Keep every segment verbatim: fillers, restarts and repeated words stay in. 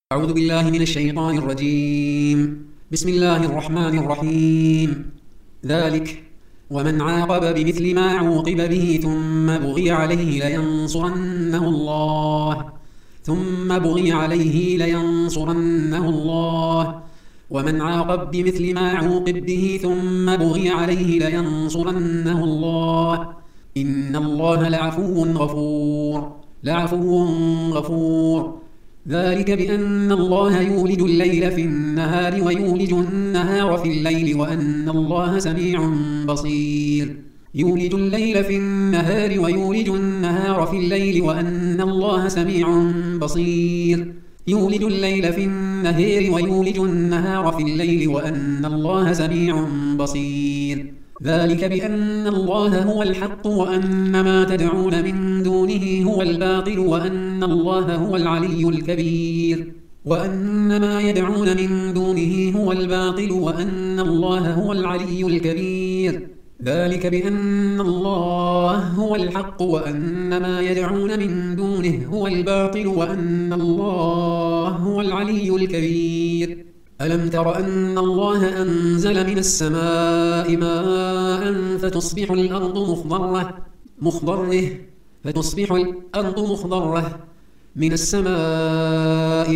أعوذ بالله من الشيطان الرجيم. بسم الله الرحمن الرحيم. ذلك ومن عاقب بمثل ما عوقب به ثم بغي عليه لينصرنه الله ثم بغي عليه لينصرنه الله ومن عاقب بمثل ما عوقب به ثم بغي عليه لينصرنه الله إن الله لعفو غفور لعفو غفور ذلك بأن الله يولج الليل في النهار ويولج النهار في الليل وأن الله سميع بصير يولج الليل في النهار ويولج النهار في الليل وأن الله سميع بصير يولج الليل في النهار ويولج النهار في الليل وأن الله سميع بصير ذلك بأن الله هو الحق وأن ما تدعون من دونه هو الباطل وأن الله هو العلي الكبير وأن ما يدعون من دونه هو الباطل وأن الله هو العلي الكبير ذلك بأن الله هو الحق وأن ما يدعون من دونه هو الباطل وأن الله هو العلي الكبير ألم تر أن الله أنزل من السماء ماء فتصبح الأرض مخضرة مخضرة فتصبح الأرض مخضرة من السماء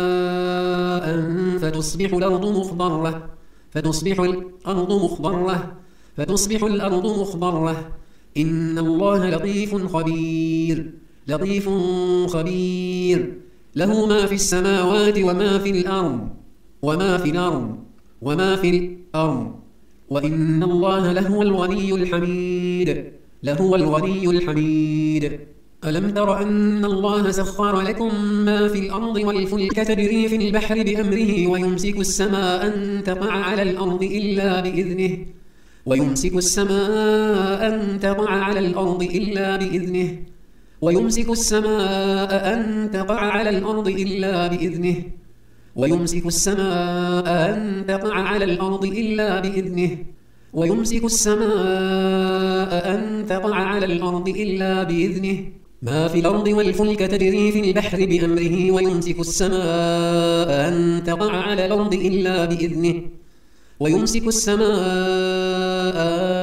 ماء فتصبح الأرض مخضرة فتصبح الأرض مخضرة فتصبح الأرض مخضرة إن الله لطيف خبير لطيف خبير له ما في السماوات وما في الأرض وما في الأرض وما في الأرض وإن الله لهو الغني الحميد لهو الغني الحميد ألم تر أن الله سخر لكم ما في الأرض والفلك تجري في البحر بأمره ويمسك السماء أن تقع على الأرض إلا بإذنه ويمسك السماء أن تقع على الأرض إلا بإذنه ويمسك السماء أن تقع على الأرض إلا بإذنه ويمسك السماء أن تقع على الأرض إلا بإذنه ويمسك السماء أن تقع على الأرض إلا بإذنه ما في الأرض والفلك تجري في البحر بأمره ويمسك السماء أن تقع على الأرض إلا بإذنه ويمسك السماء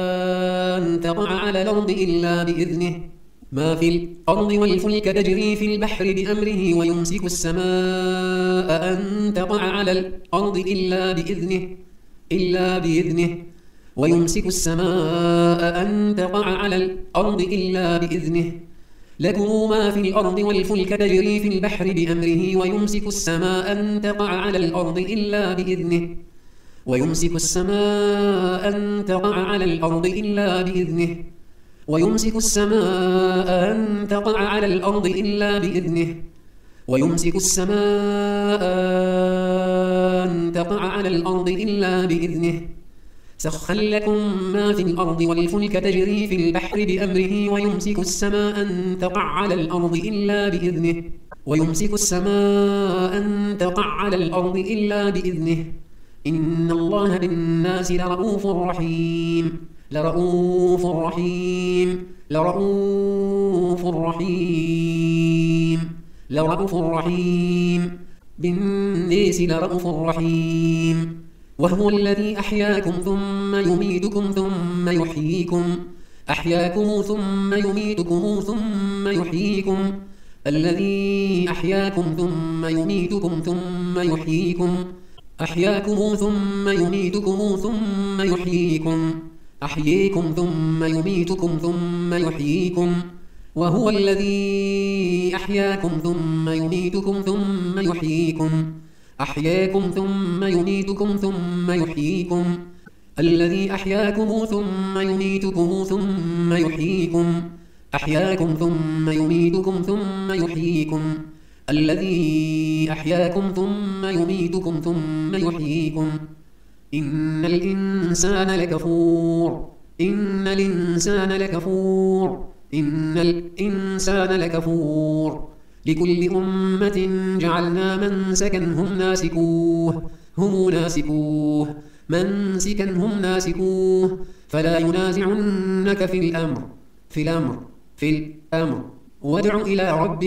أن تقع على الأرض إلا بإذنه ما في الأرض والفلك تجري في البحر بأمره ويمسك السماء أن تقع على الأرض إلا بإذنه إلا بإذنه ويمسك السماء أن تقع على الأرض إلا بإذنه له ما في الأرض والفلك تجري في البحر بأمره ويمسك السماء أن تقع على الأرض إلا بإذنه ويمسك السماء أن تقع على الأرض إلا بإذنه ويمسك السماء أن تقع على الأرض إلا بإذنه ويمسك السماء أن تقع على الأرض إلا بإذنه سخر لكم ما في الأرض والفلك تجري في البحر بأمره ويمسك السماء أن تقع على الأرض إلا بإذنه ويمسك السماء أن تقع على الأرض إلا بإذنه إن الله بالناس لرؤوف رحيم لرؤوف رحيم لرؤوف رحيم لرؤوف رحيم بالناس لرؤوف رحيم وهو الذي أحياكم ثم يميتكم ثم يحييكم أحياكم ثم يميتكم ثم يحييكم الذي أحياكم ثم يميتكم ثم يحييكم أحياكم ثم يميتكم ثم يحييكم أحييكم ثم يميتكم ثم يحييكم وهو الذي أحياكم ثم يميتكم ثم يحييكم أحياكم ثم يميتكم ثم يحييكم الذي أحياكم ثم يميتكم ثم يحييكم أحياكم ثم يميتكم ثم يحييكم الذي أحياكم ثم يميتكم ثم يحييكم إن الإنسان لكفور إن الإنسان لكفور إن الإنسان لكفور لكل أمة جعلنا منسكا هم ناسكوه هم ناسكوه منسكا هم ناسكوه فلا ينازعنك في الأمر في الأمر في الأمر وادع إلى ربك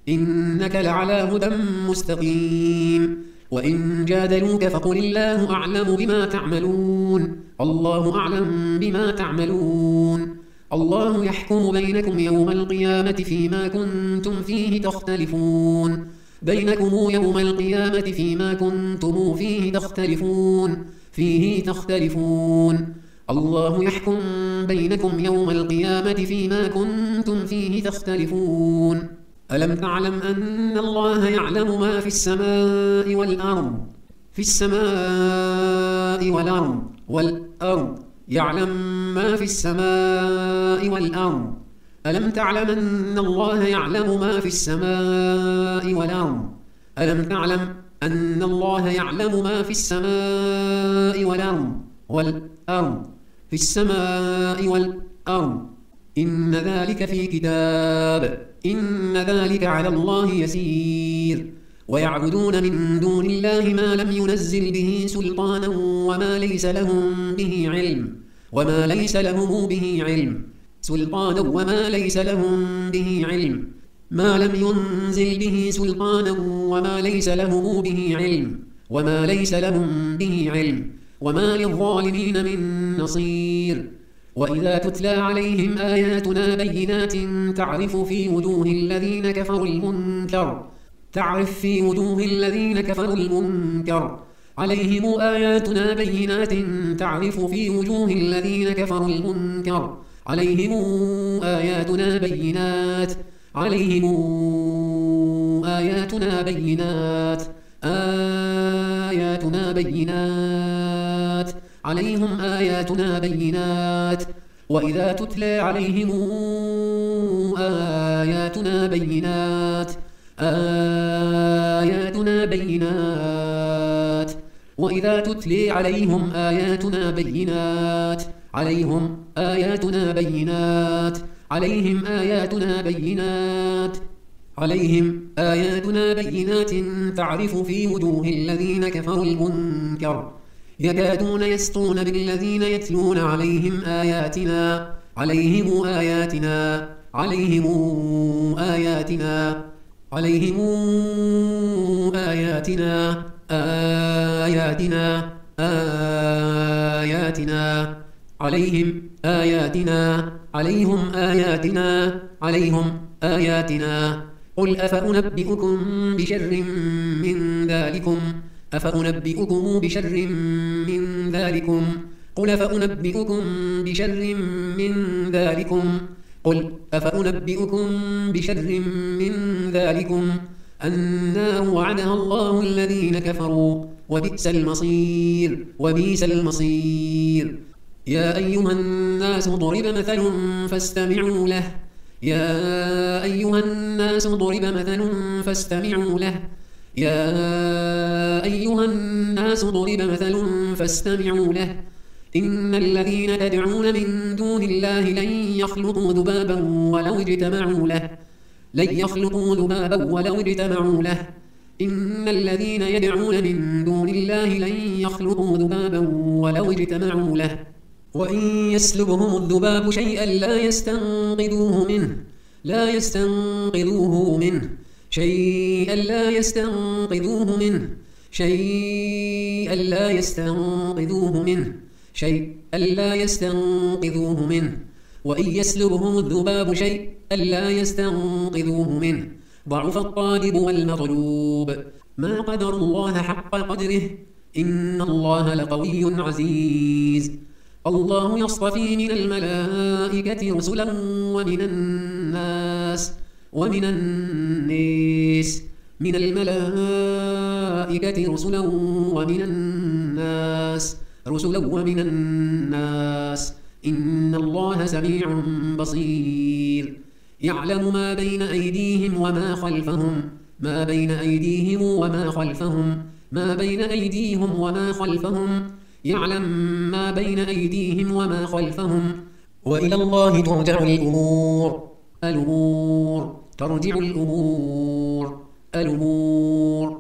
إنك لعلى هدى مستقيم وإن جادلوك فقل الله أعلم بما تعملون الله أعلم بما تعملون الله يحكم بينكم يوم القيامة فيما كنتم فيه تختلفون بينكم يوم القيامة فيما كنتم فيه تختلفون فيه تختلفون الله يحكم بينكم يوم القيامة فيما كنتم فيه تختلفون ألم تعلم أن الله يعلم ما في السماء والأرض في السماء والأرض والأرض يعلم ما في السماء والأرض ألم تعلم أن الله يعلم ما في السماء والأرض ألم تعلم أن الله يعلم ما في السماء والأرض والأرض في السماء والأرض إن ذلك في كتاب إن ذلك على الله يسير ويعبدون من دون الله ما لم ينزل به سلطانا وما ليس لهم به علم وما ليس لهم به علم سلطانا وما ليس لهم به علم ما لم ينزل به سلطانا وما ليس لهم به علم وما ليس لهم به علم وما للظالمين من نصير وإذا تتلى عليهم آياتنا بينات تعرف في وجوه الذين كفروا المنكر تعرف في وجوه الذين كفروا المنكر عليهم آياتنا بينات تعرف في وجوه الذين كفروا المنكر عليهم آياتنا بينات عليهم آياتنا بينات آياتنا بينات عليهم آياتنا بينات وإذا تتلى عليهم آياتنا بينات آياتنا بينات وإذا تتلى عليهم آياتنا بينات عليهم آياتنا بينات عليهم آياتنا بينات عليهم آياتنا بينات تعرف في وجوه الذين كفروا المنكر يكادون يسطون بالذين يتلون عليهم آياتنا عليهم آياتنا عليهم آياتنا عليهم آياتنا آياتنا آياتنا عليهم آياتنا عليهم آياتنا عليهم آياتنا قل أفأنبئكم بشر من ذلكم أفأنبئكم بشر من ذلكم قل أفأنبئكم بشر من ذلكم قل أفأنبئكم بشر من ذلكم النار وعدها الله الذين كفروا وبئس المصير وبئس المصير يا أيها الناس ضرب مثل فاستمعوا له يا أيها الناس ضرب مثل فاستمعوا له يا أيها الناس ضرب مثل فاستمعوا له إن الذين تدعون من دون الله لن يخلقوا ذبابا ولو اجتمعوا له لن يخلقوا ذبابا ولو اجتمعوا له إن الذين يدعون من دون الله لن يخلقوا ذبابا ولو اجتمعوا له وإن يسلبهم الذباب شيئا لا يستنقذوه منه لا يستنقذوه منه شيئا لا يستنقذوه منه شيئا لا يستنقذوه منه شيئا لا يستنقذوه منه وإن يسلبهم الذباب شيئا لا يستنقذوه منه ضعف الطالب والمطلوب ما قدر الله حق قدره إن الله لقوي عزيز الله يصطفي من الملائكة رسلا ومن الناس ومن الناس من الملائكة رسلا ومن الناس رسلا ومن الناس إن الله سميع بصير يعلم ما بين أيديهم وما خلفهم ما بين أيديهم وما خلفهم ما بين أيديهم وما خلفهم يعلم ما بين أيديهم وما خلفهم وإلى الله ترجع الأمور الأمور ترجع الأمور الأمور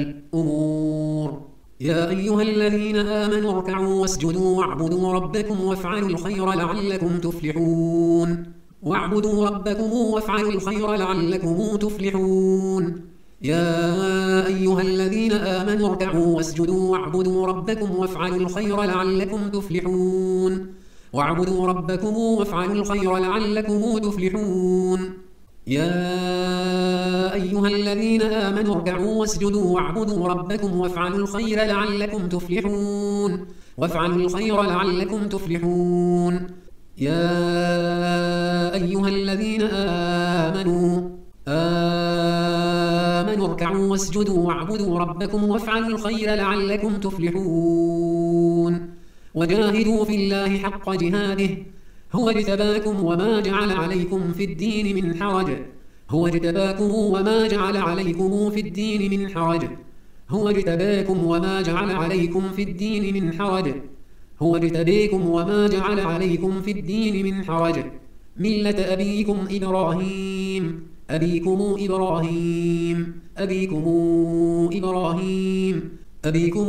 الأمور يا أيها الذين آمنوا اركعوا واسجدوا واعبدوا ربكم وافعلوا الخير لعلكم تفلحون واعبدوا ربكم وافعلوا الخير لعلكم تفلحون يا أيها الذين آمنوا اركعوا واسجدوا واعبدوا ربكم وافعلوا الخير لعلكم تفلحون واعبدوا ربكم وافعلوا الخير لعلكم تفلحون يا أيها الذين آمنوا اركعوا واسجدوا واعبدوا ربكم وافعلوا الخير لعلكم تفلحون وافعلوا الخير لعلكم تفلحون يا أيها الذين آمنوا آمنوا اركعوا واسجدوا واعبدوا ربكم وافعلوا الخير لعلكم تفلحون وجاهدوا في الله حق جهاده هو اجتباكم وما جعل عليكم في الدين من حرج هو اجتباكم وما جعل عليكم في الدين من حرج هو اجتباكم وما جعل عليكم في الدين من حرج هو اجتباكم وما جعل عليكم في الدين من حرج ملة أبيكم إبراهيم أبيكم إبراهيم أبيكم إبراهيم أبيكم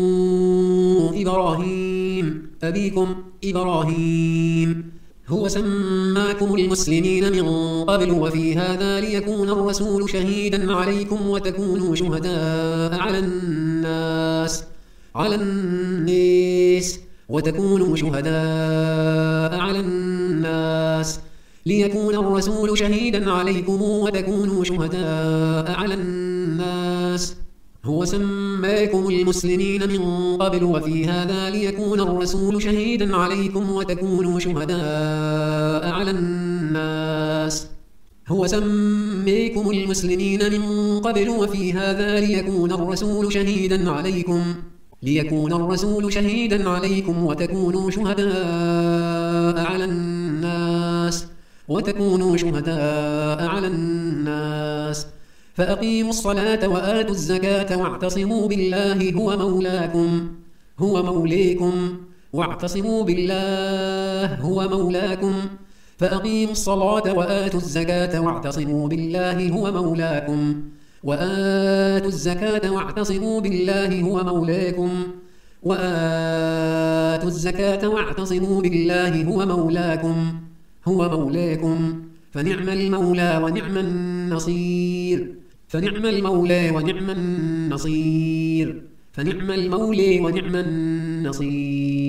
إبراهيم أبيكم إبراهيم هو سماكم المسلمين من قبل وفي هذا ليكون الرسول شهيدا عليكم وتكونوا شهداء على الناس على الناس وتكونوا شهداء على الناس ليكون الرسول شهيدا عليكم وتكونوا شهداء على الناس هو سماكم المسلمين من قبل وفي هذا ليكون الرسول شهيدا عليكم وتكونوا شهداء على الناس هو سماكم المسلمين من قبل وفي هذا ليكون الرسول شهيدا عليكم ليكون الرسول شهيدا عليكم وتكونوا شهداء على الناس وتكونوا شهداء على الناس فأقيموا الصلاة وآتوا الزكاة واعتصموا بالله هو مولاكم هو موليكم واعتصموا بالله هو مولاكم فأقيموا الصلاة وآتوا الزكاة واعتصموا بالله هو مولاكم وآتوا الزكاة واعتصموا بالله هو مولاكم وآتوا الزكاة واعتصموا بالله هو مولاكم هو مولاكم فنعم المولى ونعم النصير فنعم المولى ونعم النصير فنعم المولى ونعم النصير